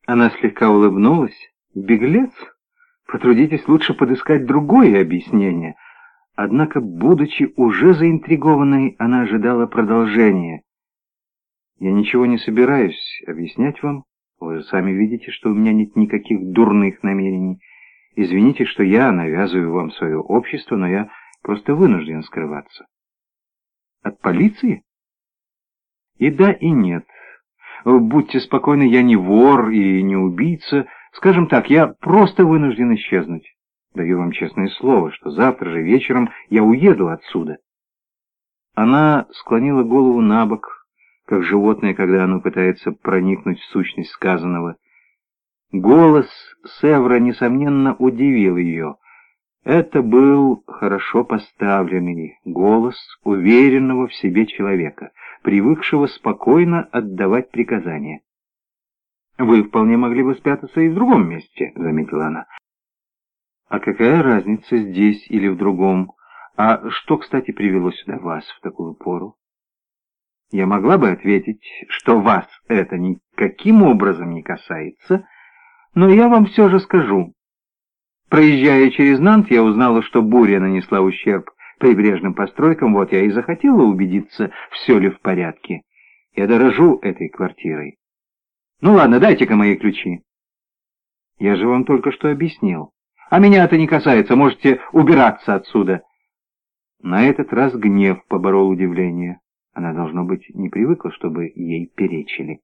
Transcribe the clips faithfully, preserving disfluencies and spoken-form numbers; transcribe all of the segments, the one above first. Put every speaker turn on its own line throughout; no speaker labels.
Она слегка улыбнулась. Беглец? Потрудитесь лучше подыскать другое объяснение. Однако, будучи уже заинтригованной, она ожидала продолжения. Я ничего не собираюсь объяснять вам. Вы сами видите, что у меня нет никаких дурных намерений. Извините, что я навязываю вам свое общество, но я просто вынужден скрываться. От полиции? И да, и нет. Будьте спокойны, я не вор и не убийца. Скажем так, я просто вынужден исчезнуть. Даю вам честное слово, что завтра же вечером я уеду отсюда. Она склонила голову на бок, как животное, когда оно пытается проникнуть в сущность сказанного. Голос Севра, несомненно, удивил ее. Это был хорошо поставленный голос уверенного в себе человека, привыкшего спокойно отдавать приказания. «Вы вполне могли бы спрятаться и в другом месте», — заметила она. «А какая разница, здесь или в другом? А что, кстати, привело сюда вас в такую пору?» Я могла бы ответить, что вас это никаким образом не касается, но я вам все же скажу. Проезжая через Нант, я узнала, что буря нанесла ущерб прибрежным постройкам, вот я и захотела убедиться, все ли в порядке. Я дорожу этой квартирой. Ну ладно, дайте-ка мои ключи. Я же вам только что объяснил. А меня это не касается, можете убираться отсюда. На этот раз гнев поборол удивление. Она, должно быть, не привыкла, чтобы ей перечили.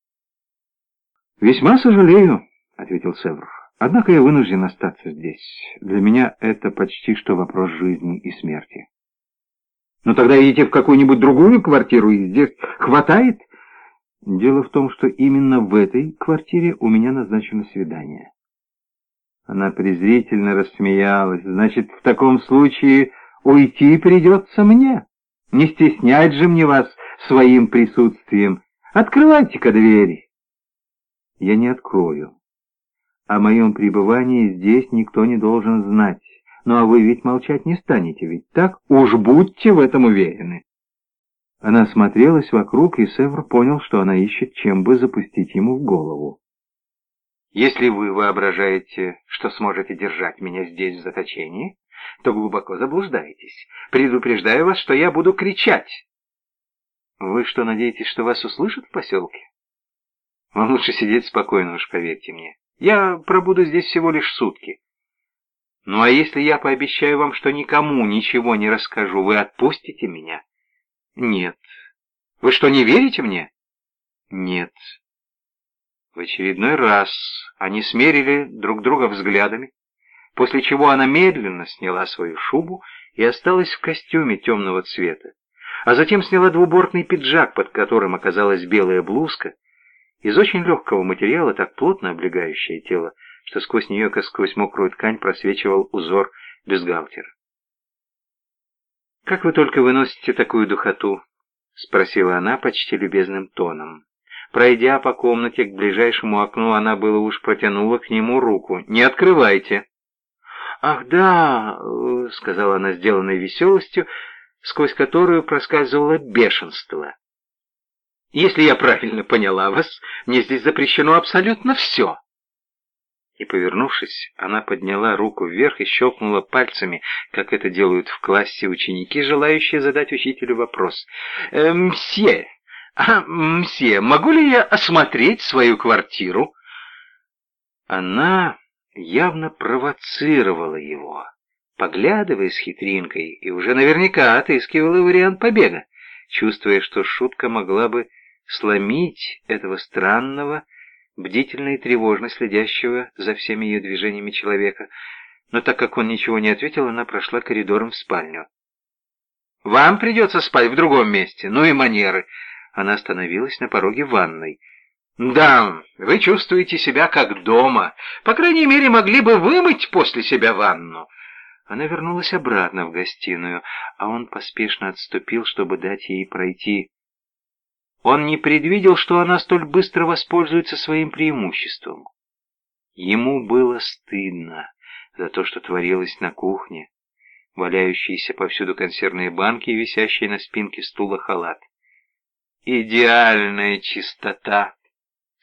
«Весьма сожалею», — ответил Севр. «Однако я вынужден остаться здесь. Для меня это почти что вопрос жизни и смерти». «Ну тогда идите в какую-нибудь другую квартиру, и здесь хватает?» «Дело в том, что именно в этой квартире у меня назначено свидание». Она презрительно рассмеялась. «Значит, в таком случае уйти придется мне. Не стеснять же мне вас своим присутствием. Открывайте-ка двери». «Я не открою. О моем пребывании здесь никто не должен знать. Ну а вы ведь молчать не станете, ведь так? Уж будьте в этом уверены». Она смотрелась вокруг, и Севр понял, что она ищет, чем бы запустить ему в голову. «Если вы воображаете, что сможете держать меня здесь в заточении, то глубоко заблуждаетесь. Предупреждаю вас, что я буду кричать». «Вы что, надеетесь, что вас услышат в поселке? Вам лучше сидеть спокойно, уж поверьте мне. Я пробуду здесь всего лишь сутки. Ну а если я пообещаю вам, что никому ничего не расскажу, вы отпустите меня?» «Нет». «Вы что, не верите мне?» «Нет». В очередной раз они смерили друг друга взглядами, после чего она медленно сняла свою шубу и осталась в костюме темного цвета, а затем сняла двубортный пиджак, под которым оказалась белая блузка, из очень легкого материала, так плотно облегающее тело, что сквозь нее, как сквозь мокрую ткань, просвечивал узор бюстгальтера. «Как вы только выносите такую духоту?» — спросила она почти любезным тоном. Пройдя по комнате к ближайшему окну, она было уж протянула к нему руку. «Не открывайте!» «Ах, да!» — сказала она, сделанной веселостью, сквозь которую проскальзывало бешенство. «Если я правильно поняла вас, мне здесь запрещено абсолютно все!» И, повернувшись, она подняла руку вверх и щелкнула пальцами, как это делают в классе ученики, желающие задать учителю вопрос. «Э, «Мсье! А, мсье, могу ли я осмотреть свою квартиру?» Она явно провоцировала его, поглядывая с хитринкой, и уже наверняка отыскивала вариант побега, чувствуя, что шутка могла бы сломить этого странного, бдительно и тревожно следящего за всеми ее движениями человека. Но так как он ничего не ответил, она прошла коридором в спальню. «Вам придется спать в другом месте, ну и манеры!» Она остановилась на пороге ванной. «Да, вы чувствуете себя как дома. По крайней мере, могли бы вымыть после себя ванну». Она вернулась обратно в гостиную, а он поспешно отступил, чтобы дать ей пройти. Он не предвидел, что она столь быстро воспользуется своим преимуществом. Ему было стыдно за то, что творилось на кухне, валяющиеся повсюду консервные банки и висящие на спинке стула халат. «Идеальная чистота», —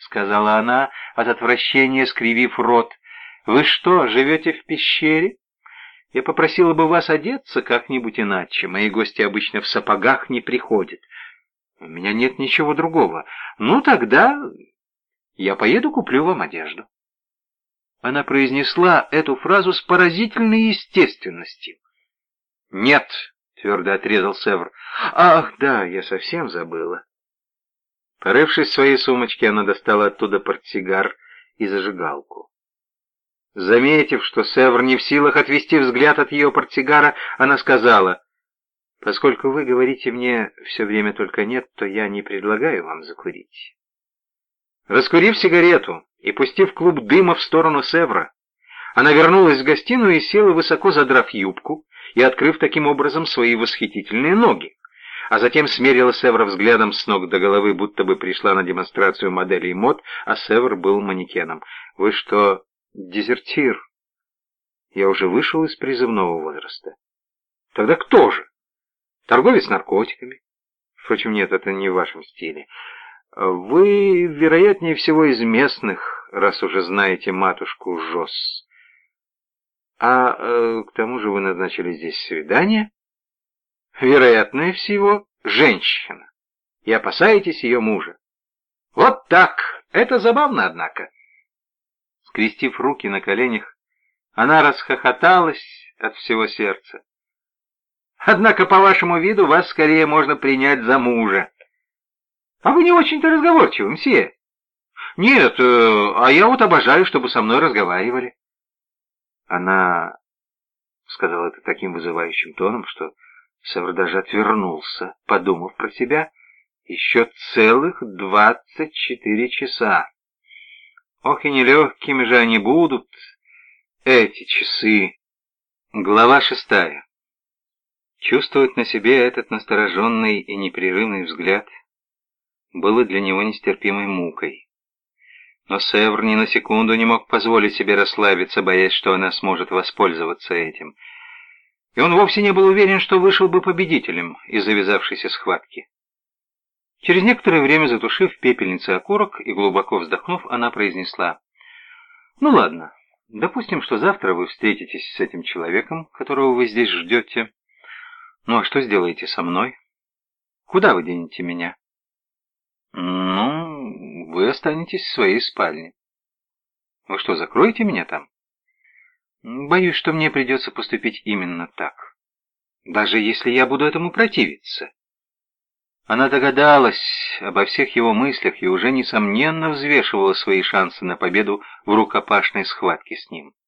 сказала она, от отвращения скривив рот. «Вы что, живете в пещере? Я попросила бы вас одеться как-нибудь иначе. Мои гости обычно в сапогах не приходят. У меня нет ничего другого. Ну, тогда я поеду куплю вам одежду». Она произнесла эту фразу с поразительной естественностью. «Нет», — твердо отрезал Севр. «Ах, да, я совсем забыла». Порывшись в своей сумочке, она достала оттуда портсигар и зажигалку. Заметив, что Севр не в силах отвести взгляд от ее портсигара, она сказала: «Поскольку вы говорите мне все время только нет, то я не предлагаю вам закурить». Раскурив сигарету и пустив клуб дыма в сторону Севра, она вернулась в гостиную и села, высоко задрав юбку и открыв таким образом свои восхитительные ноги, а затем смерила Севра взглядом с ног до головы, будто бы пришла на демонстрацию моделей мод, а Севр был манекеном. «Вы что, дезертир?» «Я уже вышел из призывного возраста». «Тогда кто же? Торговец наркотиками?» «Впрочем, нет, это не в вашем стиле. Вы, вероятнее всего, из местных, раз уже знаете матушку Жос. А э, к тому же вы назначили здесь свидание?» «Вероятнее всего, женщина. И опасаетесь ее мужа». «Вот так! Это забавно, однако». Скрестив руки на коленях, она расхохоталась от всего сердца. «Однако, по вашему виду, вас скорее можно принять за мужа. А вы не очень-то разговорчивы, мсье». «Нет, э, а я вот обожаю, чтобы со мной разговаривали». Она сказала это таким вызывающим тоном, что Севр даже отвернулся, подумав про себя: еще целых двадцать четыре часа. Ох, и нелегкими же они будут, эти часы. Глава шестая. Чувствовать на себе этот настороженный и непрерывный взгляд было для него нестерпимой мукой. Но Севр ни на секунду не мог позволить себе расслабиться, боясь, что она сможет воспользоваться этим. И он вовсе не был уверен, что вышел бы победителем из завязавшейся схватки. Через некоторое время, затушив в пепельнице окурок и глубоко вздохнув, она произнесла: «Ну ладно, допустим, что завтра вы встретитесь с этим человеком, которого вы здесь ждете. Ну а что сделаете со мной? Куда вы денете меня?» «Ну, вы останетесь в своей спальне». «Вы что, закроете меня там?» «Боюсь, что мне придется поступить именно так, даже если я буду этому противиться». Она догадалась обо всех его мыслях и уже, несомненно, взвешивала свои шансы на победу в рукопашной схватке с ним.